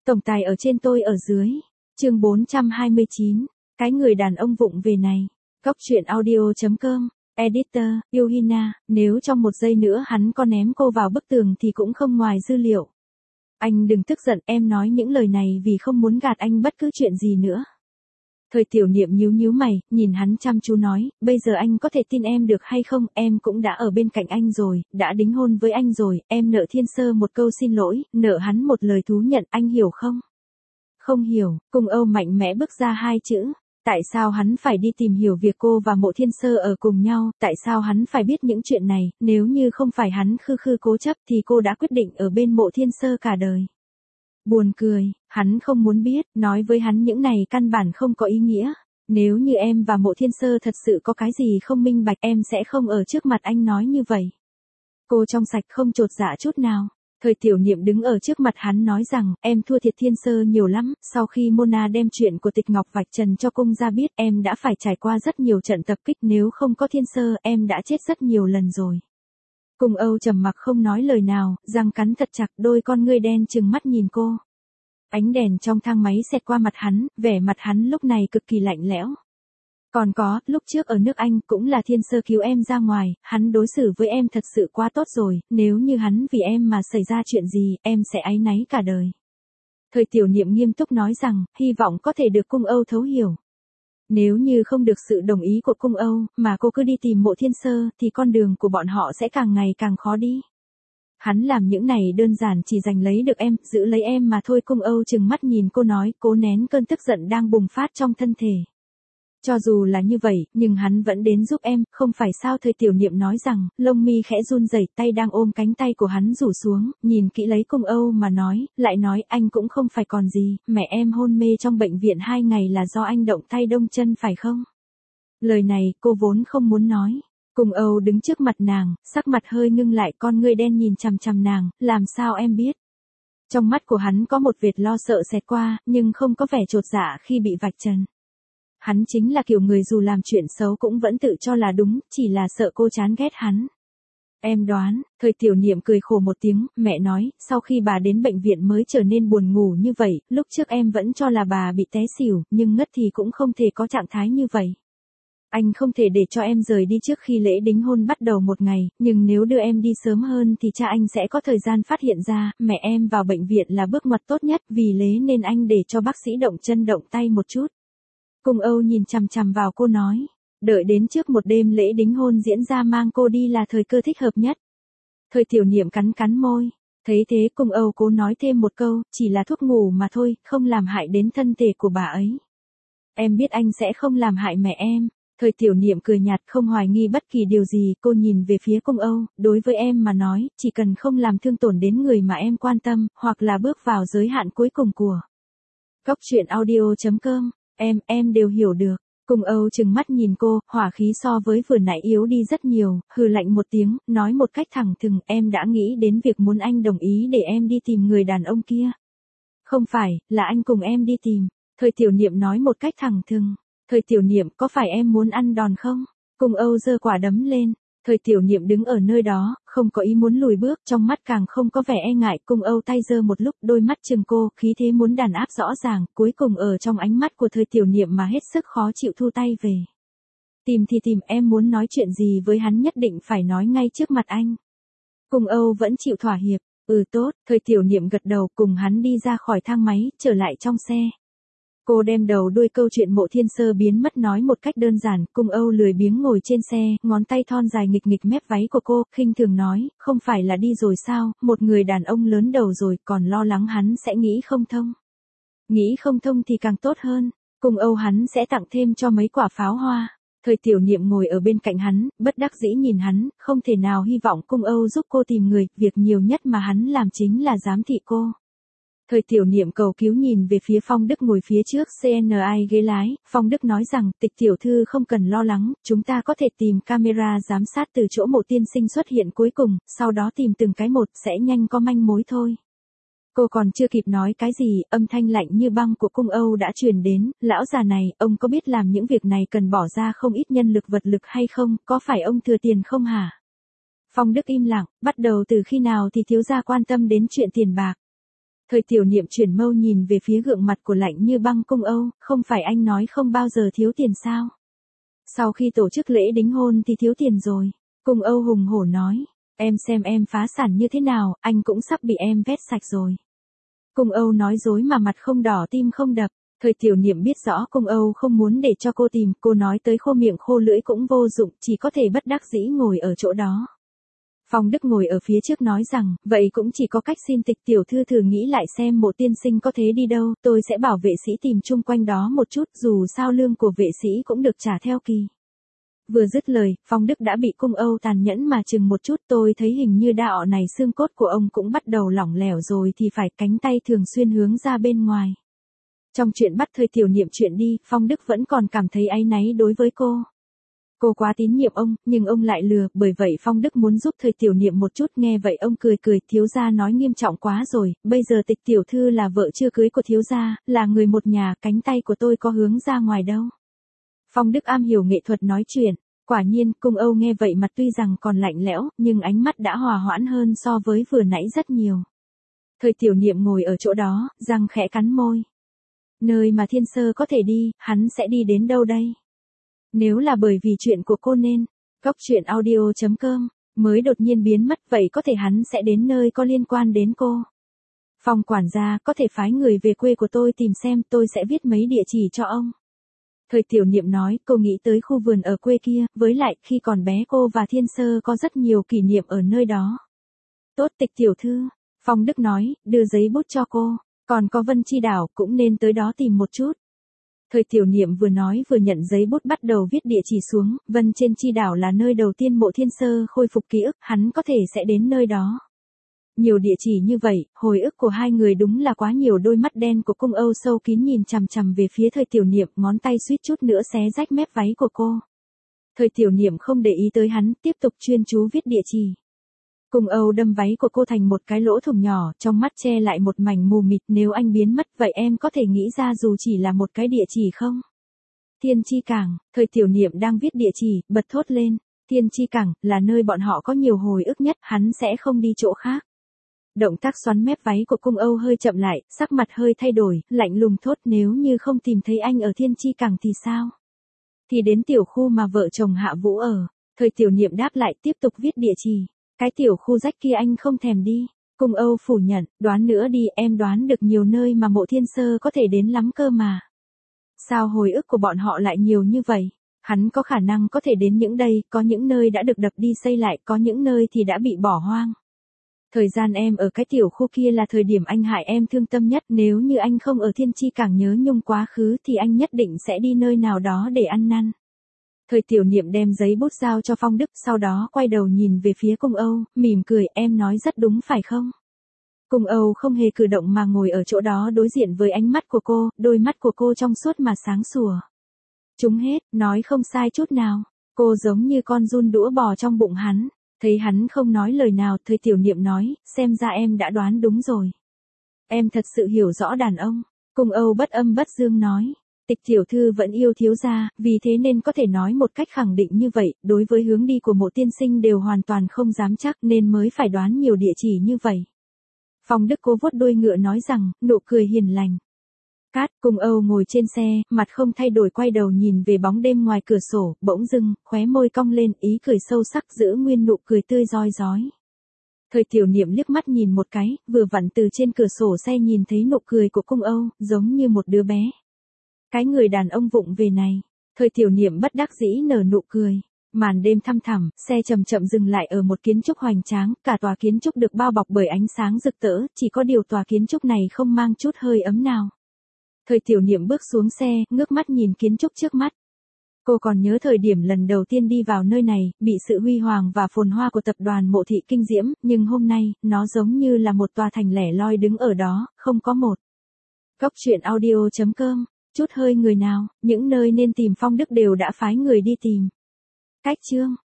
Tổng tài ở trên tôi ở dưới. Chương 429. Cái người đàn ông vụng về này. Góc truyện audio.com. Editor, Yuhina, nếu trong một giây nữa hắn có ném cô vào bức tường thì cũng không ngoài dư liệu. Anh đừng tức giận, em nói những lời này vì không muốn gạt anh bất cứ chuyện gì nữa. Thời Tiểu Niệm nhíu nhíu mày, nhìn hắn chăm chú nói, bây giờ anh có thể tin em được hay không, em cũng đã ở bên cạnh anh rồi, đã đính hôn với anh rồi, em nợ Thiên Sơ một câu xin lỗi, nợ hắn một lời thú nhận, anh hiểu không? Không hiểu, Cung Âu mạnh mẽ bước ra hai chữ. Tại sao hắn phải đi tìm hiểu việc cô và Mộ Thiên Sơ ở cùng nhau, tại sao hắn phải biết những chuyện này, nếu như không phải hắn khư khư cố chấp thì cô đã quyết định ở bên Mộ Thiên Sơ cả đời. Buồn cười, hắn không muốn biết, nói với hắn những này căn bản không có ý nghĩa. Nếu như em và Mộ Thiên Sơ thật sự có cái gì không minh bạch em sẽ không ở trước mặt anh nói như vậy. Cô trong sạch không chột dạ chút nào. Thời Tiểu Niệm đứng ở trước mặt hắn nói rằng, em thua thiệt Thiên Sơ nhiều lắm, sau khi Mona đem chuyện của Tịch Ngọc vạch trần cho cung gia biết em đã phải trải qua rất nhiều trận tập kích, nếu không có Thiên Sơ em đã chết rất nhiều lần rồi. Cung Âu trầm mặc không nói lời nào, răng cắn thật chặt, đôi con ngươi đen trừng mắt nhìn cô. Ánh đèn trong thang máy xẹt qua mặt hắn, vẻ mặt hắn lúc này cực kỳ lạnh lẽo. Còn có, lúc trước ở nước Anh cũng là Thiên Sơ cứu em ra ngoài, hắn đối xử với em thật sự quá tốt rồi, nếu như hắn vì em mà xảy ra chuyện gì, em sẽ áy náy cả đời. Thời Tiểu Niệm nghiêm túc nói rằng, hy vọng có thể được Cung Âu thấu hiểu. Nếu như không được sự đồng ý của Cung Âu, mà cô cứ đi tìm Mộ Thiên Sơ, thì con đường của bọn họ sẽ càng ngày càng khó đi. Hắn làm những này đơn giản chỉ giành lấy được em, giữ lấy em mà thôi. Cung Âu trừng mắt nhìn cô nói, cố nén cơn tức giận đang bùng phát trong thân thể. Cho dù là như vậy, nhưng hắn vẫn đến giúp em, không phải sao? Thời Tiểu Niệm nói rằng, lông mi khẽ run rẩy, tay đang ôm cánh tay của hắn rủ xuống, nhìn kỹ lấy Cung Âu mà nói, lại nói anh cũng không phải còn gì, mẹ em hôn mê trong bệnh viện 2 ngày là do anh động tay đông chân phải không? Lời này cô vốn không muốn nói. Cung Âu đứng trước mặt nàng, sắc mặt hơi ngưng lại, con ngươi đen nhìn chằm chằm nàng, làm sao em biết? Trong mắt của hắn có một vệt lo sợ xẹt qua, nhưng không có vẻ chột dạ khi bị vạch trần. Hắn chính là kiểu người dù làm chuyện xấu cũng vẫn tự cho là đúng, chỉ là sợ cô chán ghét hắn. Em đoán, Thời Tiểu Niệm cười khổ một tiếng, mẹ nói, sau khi bà đến bệnh viện mới trở nên buồn ngủ như vậy, lúc trước em vẫn cho là bà bị té xỉu, nhưng ngất thì cũng không thể có trạng thái như vậy. Anh không thể để cho em rời đi trước khi lễ đính hôn bắt đầu một ngày, nhưng nếu đưa em đi sớm hơn thì cha anh sẽ có thời gian phát hiện ra, mẹ em vào bệnh viện là bước ngoặt tốt nhất, vì lễ nên anh để cho bác sĩ động chân động tay một chút. Cung Âu nhìn chằm chằm vào cô nói, đợi đến trước một đêm lễ đính hôn diễn ra mang cô đi là thời cơ thích hợp nhất. Thời Tiểu Niệm cắn cắn môi, thấy thế Cung Âu cố nói thêm một câu, chỉ là thuốc ngủ mà thôi, không làm hại đến thân thể của bà ấy. Em biết anh sẽ không làm hại mẹ em. Thời Tiểu Niệm cười nhạt không hoài nghi bất kỳ điều gì, cô nhìn về phía Cung Âu, đối với em mà nói, chỉ cần không làm thương tổn đến người mà em quan tâm, hoặc là bước vào giới hạn cuối cùng của. Góc truyện audio.com, em đều hiểu được. Cung Âu trừng mắt nhìn cô, hỏa khí so với vừa nãy yếu đi rất nhiều, hừ lạnh một tiếng, nói một cách thẳng thừng, em đã nghĩ đến việc muốn anh đồng ý để em đi tìm người đàn ông kia. Không phải, là anh cùng em đi tìm. Thời Tiểu Niệm nói một cách thẳng thừng. Thời Tiểu Niệm, có phải em muốn ăn đòn không? Cung Âu giơ quả đấm lên. Thời Tiểu Niệm đứng ở nơi đó, không có ý muốn lùi bước, trong mắt càng không có vẻ e ngại. Cung Âu tay giơ một lúc, đôi mắt trừng cô, khí thế muốn đàn áp rõ ràng, cuối cùng ở trong ánh mắt của Thời Tiểu Niệm mà hết sức khó chịu thu tay về. Tìm thì tìm, em muốn nói chuyện gì với hắn nhất định phải nói ngay trước mặt anh. Cung Âu vẫn chịu thỏa hiệp, tốt, Thời Tiểu Niệm gật đầu, cùng hắn đi ra khỏi thang máy, trở lại trong xe. Cô đem đầu đuôi câu chuyện Mộ Thiên Sơ biến mất nói một cách đơn giản, Cung Âu lười biếng ngồi trên xe, ngón tay thon dài nghịch nghịch mép váy của cô, khinh thường nói, không phải là đi rồi sao, một người đàn ông lớn đầu rồi, còn lo lắng hắn sẽ nghĩ không thông. Nghĩ không thông thì càng tốt hơn, Cung Âu hắn sẽ tặng thêm cho mấy quả pháo hoa. Thời Tiểu Niệm ngồi ở bên cạnh hắn, bất đắc dĩ nhìn hắn, không thể nào hy vọng Cung Âu giúp cô tìm người, việc nhiều nhất mà hắn làm chính là giám thị cô. Thời Tiểu Niệm cầu cứu nhìn về phía Phong Đức ngồi phía trước CNI ghế lái, Phong Đức nói rằng, Tịch tiểu thư không cần lo lắng, chúng ta có thể tìm camera giám sát từ chỗ Mộ tiên sinh xuất hiện cuối cùng, sau đó tìm từng cái một, sẽ nhanh có manh mối thôi. Cô còn chưa kịp nói cái gì, âm thanh lạnh như băng của Cung Âu đã truyền đến, lão già này, ông có biết làm những việc này cần bỏ ra không ít nhân lực vật lực hay không, có phải ông thừa tiền không hả? Phong Đức im lặng, bắt đầu từ khi nào thì thiếu gia quan tâm đến chuyện tiền bạc. Thời tiểu niệm chuyển mâu nhìn về phía gượng mặt của lạnh như băng Cung Âu, không phải anh nói không bao giờ thiếu tiền sao? Sau khi tổ chức lễ đính hôn thì thiếu tiền rồi. Cung Âu hùng hổ nói, em xem em phá sản như thế nào, anh cũng sắp bị em vét sạch rồi. Cung Âu nói dối mà mặt không đỏ tim không đập. Thời tiểu niệm biết rõ Cung Âu không muốn để cho cô tìm, cô nói tới khô miệng khô lưỡi cũng vô dụng, chỉ có thể bất đắc dĩ ngồi ở chỗ đó. Phong Đức ngồi ở phía trước nói rằng, vậy cũng chỉ có cách xin Tịch tiểu thư thử nghĩ lại xem Mộ tiên sinh có thế đi đâu, tôi sẽ bảo vệ sĩ tìm chung quanh đó một chút, dù sao lương của vệ sĩ cũng được trả theo kỳ. Vừa dứt lời, Phong Đức đã bị Cung Âu tàn nhẫn mà chừng một chút, tôi thấy hình như đạo này xương cốt của ông cũng bắt đầu lỏng lẻo rồi thì phải, cánh tay thường xuyên hướng ra bên ngoài. Trong chuyện bắt Thời tiểu niệm chuyện đi, Phong Đức vẫn còn cảm thấy áy náy đối với cô. Cô quá tín nhiệm ông, nhưng ông lại lừa, bởi vậy Phong Đức muốn giúp Thời tiểu niệm một chút, nghe vậy ông cười cười, thiếu gia nói nghiêm trọng quá rồi, bây giờ Tịch tiểu thư là vợ chưa cưới của thiếu gia, là người một nhà, cánh tay của tôi có hướng ra ngoài đâu. Phong Đức am hiểu nghệ thuật nói chuyện, quả nhiên, Cung Âu nghe vậy mặt tuy rằng còn lạnh lẽo, nhưng ánh mắt đã hòa hoãn hơn so với vừa nãy rất nhiều. Thời tiểu niệm ngồi ở chỗ đó, răng khẽ cắn môi. Nơi mà Thiên Sơ có thể đi, hắn sẽ đi đến đâu đây? Nếu là bởi vì chuyện của cô nên, Cóc Truyện Audio.com, mới đột nhiên biến mất, vậy có thể hắn sẽ đến nơi có liên quan đến cô. Phong quản gia, có thể phái người về quê của tôi tìm xem, tôi sẽ viết mấy địa chỉ cho ông. Thời tiểu niệm nói, cô nghĩ tới khu vườn ở quê kia, với lại, khi còn bé cô và Thiên Sơ có rất nhiều kỷ niệm ở nơi đó. Tốt Tịch tiểu thư, Phong Đức nói, đưa giấy bút cho cô, còn có Vân Chi Đảo cũng nên tới đó tìm một chút. Thời tiểu niệm vừa nói vừa nhận giấy bút bắt đầu viết địa chỉ xuống, Vân trên Chi Đảo là nơi đầu tiên Mộ Thiên Sơ khôi phục ký ức, hắn có thể sẽ đến nơi đó. Nhiều địa chỉ như vậy, hồi ức của hai người đúng là quá nhiều. Đôi mắt đen của Cung Âu sâu kín nhìn chằm chằm về phía Thời tiểu niệm, ngón tay suýt chút nữa xé rách mép váy của cô. Thời tiểu niệm không để ý tới hắn, tiếp tục chuyên chú viết địa chỉ. Cung Âu đâm váy của cô thành một cái lỗ thủng nhỏ, trong mắt che lại một mảnh mù mịt, nếu anh biến mất, vậy em có thể nghĩ ra dù chỉ là một cái địa chỉ không? Thiên Chi Cảng, Thời tiểu niệm đang viết địa chỉ, bật thốt lên, Thiên Chi Cảng, là nơi bọn họ có nhiều hồi ức nhất, hắn sẽ không đi chỗ khác. Động tác xoắn mép váy của Cung Âu hơi chậm lại, sắc mặt hơi thay đổi, lạnh lùng thốt, nếu như không tìm thấy anh ở Thiên Chi Cảng thì sao? Thì đến tiểu khu mà vợ chồng Hạ Vũ ở. Thời tiểu niệm đáp lại, tiếp tục viết địa chỉ. Cái tiểu khu rách kia anh không thèm đi. Cung Âu phủ nhận, đoán nữa đi, em đoán được nhiều nơi mà Mộ Thiên Sơ có thể đến lắm cơ mà. Sao hồi ức của bọn họ lại nhiều như vậy? Hắn có khả năng có thể đến những đây, có những nơi đã được đập đi xây lại, có những nơi thì đã bị bỏ hoang. Thời gian em ở cái tiểu khu kia là thời điểm anh hại em thương tâm nhất, nếu như anh không ở Thiên Chi Cảng nhớ nhung quá khứ thì anh nhất định sẽ đi nơi nào đó để ăn năn. Thời tiểu niệm đem giấy bút giao cho Phong Đức, sau đó quay đầu nhìn về phía Cung Âu, mỉm cười, em nói rất đúng phải không? Cung Âu không hề cử động mà ngồi ở chỗ đó đối diện với ánh mắt của cô, đôi mắt của cô trong suốt mà sáng sủa. Chúng hết, nói không sai chút nào, cô giống như con giun đũa bò trong bụng hắn. Thấy hắn không nói lời nào, Thời tiểu niệm nói, xem ra em đã đoán đúng rồi. Em thật sự hiểu rõ đàn ông. Cung Âu bất âm bất dương nói. Tịch tiểu thư vẫn yêu thiếu gia, vì thế nên có thể nói một cách khẳng định như vậy, đối với hướng đi của Mộ tiên sinh đều hoàn toàn không dám chắc nên mới phải đoán nhiều địa chỉ như vậy. Phong Đức cố vuốt đuôi ngựa nói rằng, nụ cười hiền lành. Cát, Cung Âu ngồi trên xe, mặt không thay đổi quay đầu nhìn về bóng đêm ngoài cửa sổ, bỗng dưng, khóe môi cong lên, ý cười sâu sắc giữ nguyên nụ cười tươi rói rói. Thời tiểu niệm liếc mắt nhìn một cái, vừa vặn từ trên cửa sổ xe nhìn thấy nụ cười của Cung Âu, giống như một đứa bé. Cái người đàn ông vụng về này. Thời tiểu niệm bất đắc dĩ nở nụ cười. Màn đêm thăm thẳm, xe chậm chậm dừng lại ở một kiến trúc hoành tráng, cả tòa kiến trúc được bao bọc bởi ánh sáng rực rỡ, chỉ có điều tòa kiến trúc này không mang chút hơi ấm nào. Thời tiểu niệm bước xuống xe, ngước mắt nhìn kiến trúc trước mắt. Cô còn nhớ thời điểm lần đầu tiên đi vào nơi này, bị sự huy hoàng và phồn hoa của tập đoàn Mộ thị kinh diễm, nhưng hôm nay, nó giống như là một tòa thành lẻ loi đứng ở đó, không có một. Cóc Truyện Audio.com, chút hơi người nào, những nơi nên tìm Phong Đức đều đã phái người đi tìm. Cách chương